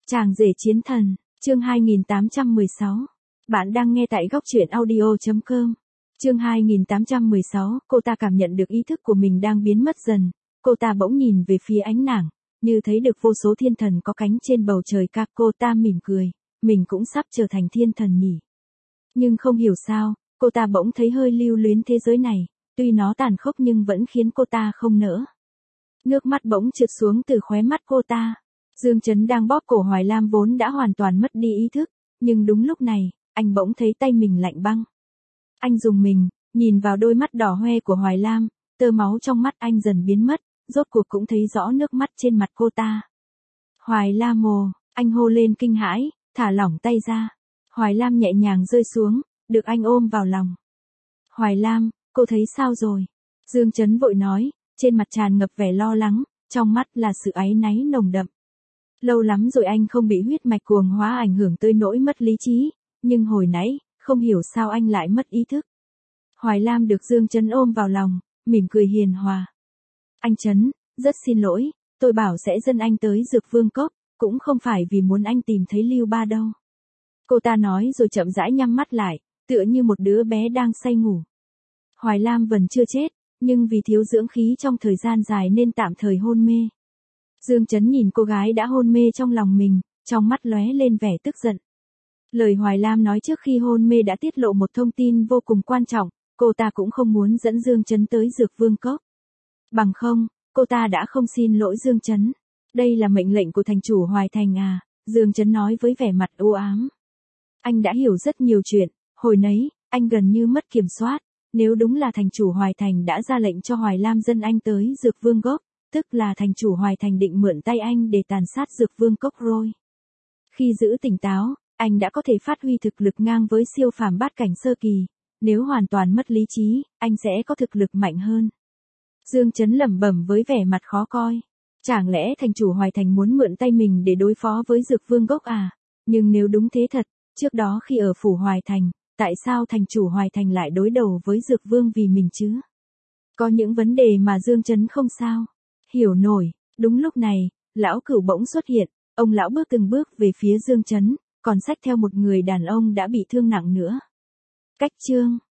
Chàng rể chiến thần, chương 2816. Bạn đang nghe tại góc truyện audio.com. Chương 2816, cô ta cảm nhận được ý thức của mình đang biến mất dần. Cô ta bỗng nhìn về phía ánh nắng, như thấy được vô số thiên thần có cánh trên bầu trời ca. Cô ta mỉm cười, mình cũng sắp trở thành thiên thần nhỉ. Nhưng không hiểu sao, cô ta bỗng thấy hơi lưu luyến thế giới này, tuy nó tàn khốc nhưng vẫn khiến cô ta không nỡ. Nước mắt bỗng trượt xuống từ khóe mắt cô ta. Dương Chấn đang bóp cổ Hoài Lam vốn đã hoàn toàn mất đi ý thức, nhưng đúng lúc này, anh bỗng thấy tay mình lạnh băng. Anh rùng mình, nhìn vào đôi mắt đỏ hoe của Hoài Lam, tơ máu trong mắt anh dần biến mất, rốt cuộc cũng thấy rõ nước mắt trên mặt cô ta. Hoài Lam ồ, anh hô lên kinh hãi, thả lỏng tay ra. Hoài Lam nhẹ nhàng rơi xuống, được anh ôm vào lòng. Hoài Lam, cô thấy sao rồi? Dương Chấn vội nói, trên mặt tràn ngập vẻ lo lắng, trong mắt là sự áy náy nồng đậm. Lâu lắm rồi anh không bị huyết mạch cuồng hóa ảnh hưởng tới nỗi mất lý trí, nhưng hồi nãy, không hiểu sao anh lại mất ý thức. Hoài Lam được Dương Chấn ôm vào lòng, mỉm cười hiền hòa. Anh Chấn, rất xin lỗi, tôi bảo sẽ dẫn anh tới Dược Vương Cốc, cũng không phải vì muốn anh tìm thấy Lưu Ba đâu. Cô ta nói rồi chậm rãi nhắm mắt lại, tựa như một đứa bé đang say ngủ. Hoài Lam vẫn chưa chết, nhưng vì thiếu dưỡng khí trong thời gian dài nên tạm thời hôn mê. Dương Chấn nhìn cô gái đã hôn mê trong lòng mình, trong mắt lóe lên vẻ tức giận. Lời Hoài Lam nói trước khi hôn mê đã tiết lộ một thông tin vô cùng quan trọng, cô ta cũng không muốn dẫn Dương Chấn tới Dược Vương Cốc. Bằng không, cô ta đã không xin lỗi Dương Chấn. Đây là mệnh lệnh của thành chủ Hoài Thành à, Dương Chấn nói với vẻ mặt u ám. Anh đã hiểu rất nhiều chuyện, hồi nấy, anh gần như mất kiểm soát. Nếu đúng là thành chủ Hoài Thành đã ra lệnh cho Hoài Lam dẫn anh tới Dược Vương Cốc, tức là thành chủ Hoài Thành định mượn tay anh để tàn sát Dược Vương Cốc rồi. Khi giữ tỉnh táo, anh đã có thể phát huy thực lực ngang với siêu phàm bát cảnh sơ kỳ. Nếu hoàn toàn mất lý trí, anh sẽ có thực lực mạnh hơn. Dương Chấn lẩm bẩm với vẻ mặt khó coi. Chẳng lẽ thành chủ Hoài Thành muốn mượn tay mình để đối phó với Dược Vương Cốc à? Nhưng nếu đúng thế thật, trước đó khi ở phủ Hoài Thành, tại sao thành chủ Hoài Thành lại đối đầu với Dược Vương vì mình chứ? Có những vấn đề mà Dương Chấn không sao hiểu nổi. Đúng lúc này, lão Cửu bỗng xuất hiện, ông lão bước từng bước về phía Dương Chấn, còn xách theo một người đàn ông đã bị thương nặng nữa. Cách chương